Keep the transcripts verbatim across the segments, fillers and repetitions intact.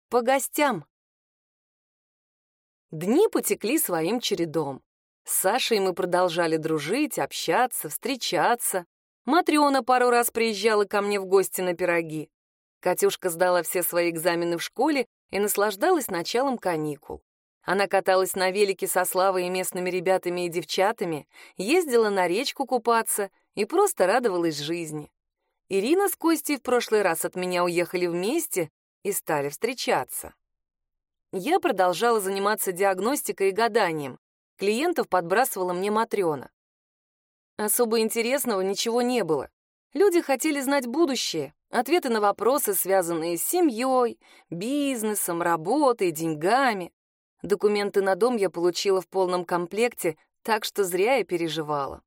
По гостям. Дни потекли своим чередом. С Сашей мы продолжали дружить, общаться, встречаться. Матрёна пару раз приезжала ко мне в гости на пироги. Катюшка сдала все свои экзамены в школе и наслаждалась началом каникул. Она каталась на велике со Славой и местными ребятами и девчатами, ездила на речку купаться и просто радовалась жизни. Ирина с Костей в прошлый раз от меня уехали вместе и стали встречаться. Я продолжала заниматься диагностикой и гаданием. Клиентов подбрасывала мне Матрёна. Особо интересного ничего не было. Люди хотели знать будущее, ответы на вопросы, связанные с семьей, бизнесом, работой, деньгами. Документы на дом я получила в полном комплекте, так что зря я переживала.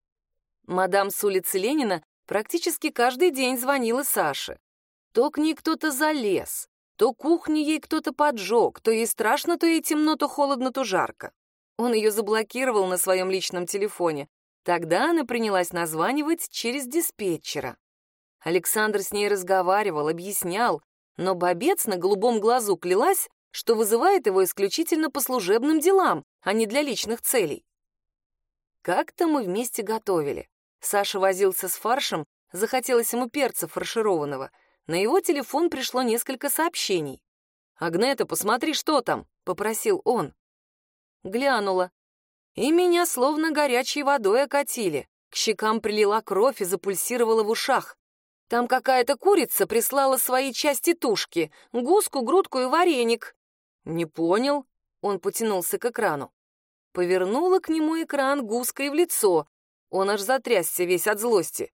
Мадам с улицы Ленина практически каждый день звонила Саше. То к ней кто-то залез, то кухню ей кто-то поджег, то ей страшно, то ей темно, то холодно, то жарко. Он ее заблокировал на своем личном телефоне. Тогда она принялась названивать через диспетчера. Александр с ней разговаривал, объяснял, но бобец на голубом глазу клялась, что вызывает его исключительно по служебным делам, а не для личных целей. Как-то мы вместе готовили. Саша возился с фаршем, захотелось ему перца фаршированного. На его телефон пришло несколько сообщений. «Агнета, посмотри, что там», — попросил он. Глянула. И меня словно горячей водой окатили. К щекам прилила кровь и запульсировала в ушах. Там какая-то курица прислала свои части тушки, гуску, грудку и вареник. «Не понял», — он потянулся к экрану. Повернула к нему экран гуской в лицо. Он аж затрясся весь от злости.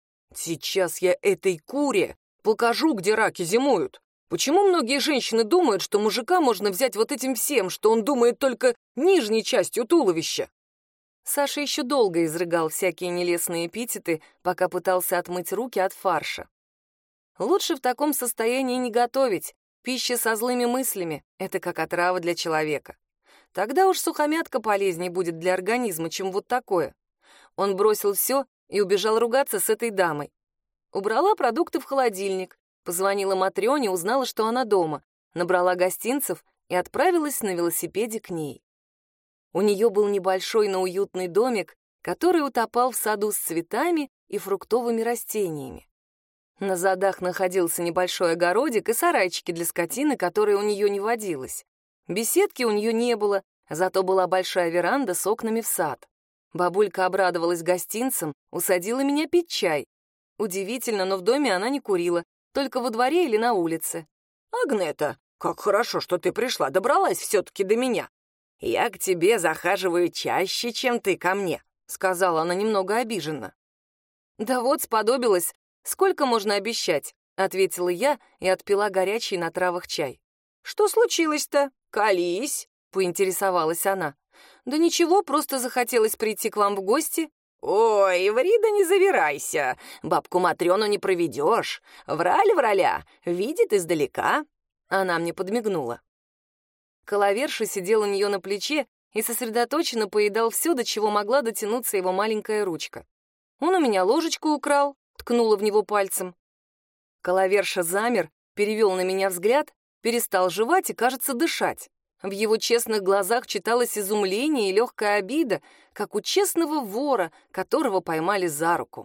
«Сейчас я этой куре покажу, где раки зимуют. Почему многие женщины думают, что мужика можно взять вот этим всем, что он думает только нижней частью туловища?» Саша еще долго изрыгал всякие нелестные эпитеты, пока пытался отмыть руки от фарша. Лучше в таком состоянии не готовить. Пища со злыми мыслями — это как отрава для человека. Тогда уж сухомятка полезнее будет для организма, чем вот такое. Он бросил все и убежал ругаться с этой дамой. Убрала продукты в холодильник, позвонила Матрёне, узнала, что она дома, набрала гостинцев и отправилась на велосипеде к ней. У нее был небольшой, но уютный домик, который утопал в саду с цветами и фруктовыми растениями. На задах находился небольшой огородик и сарайчики для скотины, которые у нее не водилось. Беседки у нее не было, зато была большая веранда с окнами в сад. Бабулька обрадовалась гостинцам, усадила меня пить чай. Удивительно, но в доме она не курила, только во дворе или на улице. «Агнета, как хорошо, что ты пришла, добралась все-таки до меня. Я к тебе захаживаю чаще, чем ты ко мне», — сказала она немного обиженно. «Да вот, сподобилась. Сколько можно обещать?» — ответила я и отпила горячий на травах чай. «Что случилось-то? Колись», — поинтересовалась она. «Да ничего, просто захотелось прийти к вам в гости». «Ой, ври да не завирайся, бабку Матрёну не проведешь. Враль враля, видит издалека». Она мне подмигнула. Коловерша сидел у нее на плече и сосредоточенно поедал все, до чего могла дотянуться его маленькая ручка. Он у меня ложечку украл, ткнула в него пальцем. Коловерша замер, перевел на меня взгляд, перестал жевать и, кажется, дышать. В его честных глазах читалось изумление и легкая обида, как у честного вора, которого поймали за руку.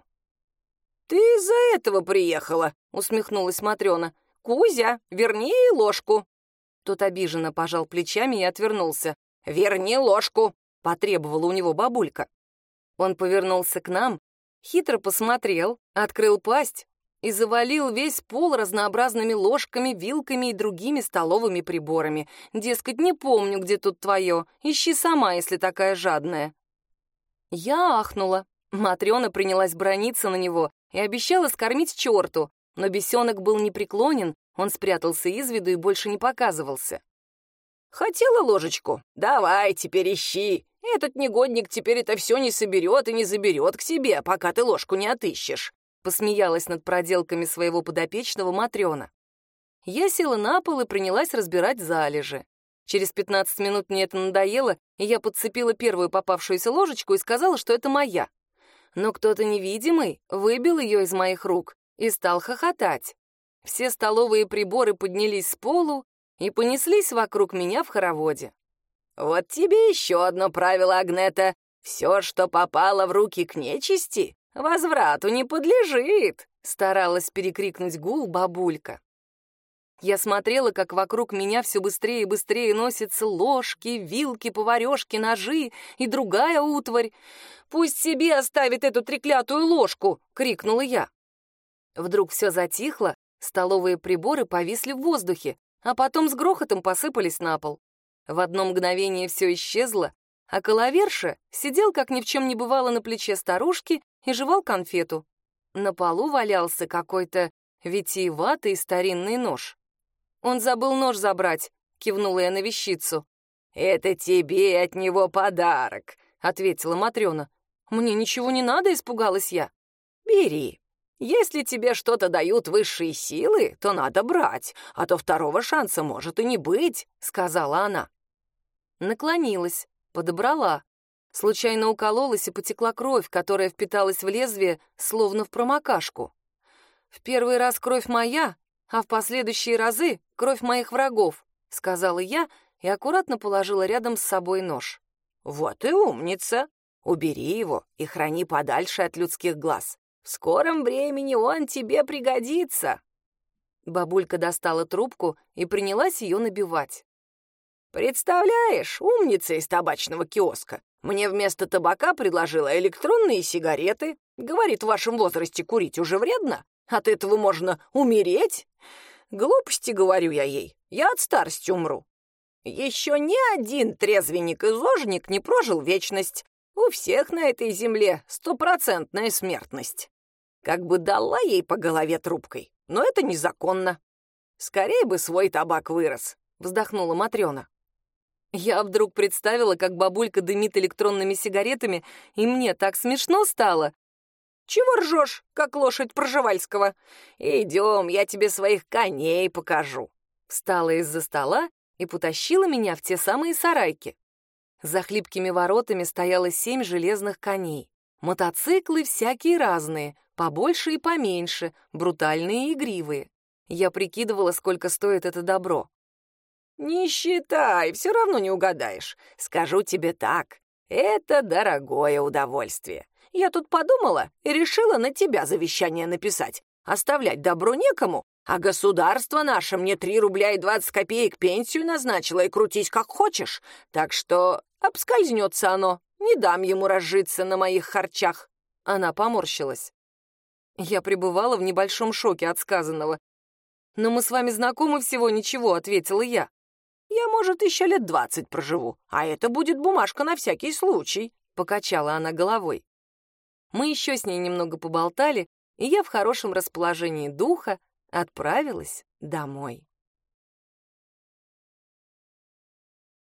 «Ты из-за этого приехала», — усмехнулась Матрёна. «Кузя, верни ей ложку». Тот обиженно пожал плечами и отвернулся. «Верни ложку», — потребовала у него бабулька. Он повернулся к нам, хитро посмотрел, открыл пасть и завалил весь пол разнообразными ложками, вилками и другими столовыми приборами. Дескать, не помню, где тут твое, ищи сама, если такая жадная. Я ахнула. Матрёна принялась браниться на него и обещала скормить черту, но бесенок был непреклонен, он спрятался из виду и больше не показывался. «Хотела ложечку? Давай, теперь ищи. Этот негодник теперь это все не соберет и не заберет к себе, пока ты ложку не отыщешь», посмеялась над проделками своего подопечного Матрёна. Я села на пол и принялась разбирать залежи. Через пятнадцать минут мне это надоело, и я подцепила первую попавшуюся ложечку и сказала, что это моя. Но кто-то невидимый выбил ее из моих рук и стал хохотать. Все столовые приборы поднялись с полу и понеслись вокруг меня в хороводе. «Вот тебе еще одно правило, Агнета. Все, что попало в руки к нечисти, возврату не подлежит», — старалась перекрикнуть гул бабулька. Я смотрела, как вокруг меня все быстрее и быстрее носятся ложки, вилки, поварёшки, ножи и другая утварь. «Пусть себе оставит эту треклятую ложку!» — крикнула я. Вдруг все затихло, столовые приборы повисли в воздухе, а потом с грохотом посыпались на пол. В одно мгновение все исчезло, а Коловерша сидел, как ни в чем не бывало, на плече старушки и жевал конфету. На полу валялся какой-то витиеватый старинный нож. «Он забыл нож забрать», — кивнула я на вещицу. «Это тебе от него подарок», — ответила Матрёна. «Мне ничего не надо», — испугалась я. «Бери. Если тебе что-то дают высшие силы, то надо брать, а то второго шанса может и не быть», — сказала она. Наклонилась, подобрала. Случайно укололась и потекла кровь, которая впиталась в лезвие, словно в промокашку. В первый раз кровь моя, а в последующие разы — кровь моих врагов», — сказала я и аккуратно положила рядом с собой нож. «Вот и умница. Убери его и храни подальше от людских глаз. В скором времени он тебе пригодится». Бабулька достала трубку и принялась ее набивать. «Представляешь, умница из табачного киоска мне вместо табака предложила электронные сигареты. Говорит, в вашем возрасте курить уже вредно. От этого можно умереть. Глупости, говорю я ей, я от старости умру. Еще ни один трезвенник-изожник не прожил вечность. У всех на этой земле стопроцентная смертность. Как бы дала ей по голове трубкой, но это незаконно. Скорее бы свой табак вырос», — вздохнула Матрёна. Я вдруг представила, как бабулька дымит электронными сигаретами, и мне так смешно стало. «Чего ржешь, как лошадь Пржевальского? Идем, я тебе своих коней покажу». Встала из-за стола и потащила меня в те самые сарайки. За хлипкими воротами стояло семь железных коней. Мотоциклы всякие разные, побольше и поменьше, брутальные и игривые. Я прикидывала, сколько стоит это добро. «Не считай, все равно не угадаешь. Скажу тебе так, это дорогое удовольствие. Я тут подумала и решила на тебя завещание написать. Оставлять добро некому, а государство наше мне три рубля и двадцать копеек пенсию назначило и крутись как хочешь. Так что обскользнется оно, не дам ему разжиться на моих харчах». Она поморщилась. Я пребывала в небольшом шоке от сказанного. «Но мы с вами знакомы всего ничего», — ответила я. «Я, может, еще лет двадцать проживу, а это будет бумажка на всякий случай», — покачала она головой. Мы еще с ней немного поболтали, и я в хорошем расположении духа отправилась домой.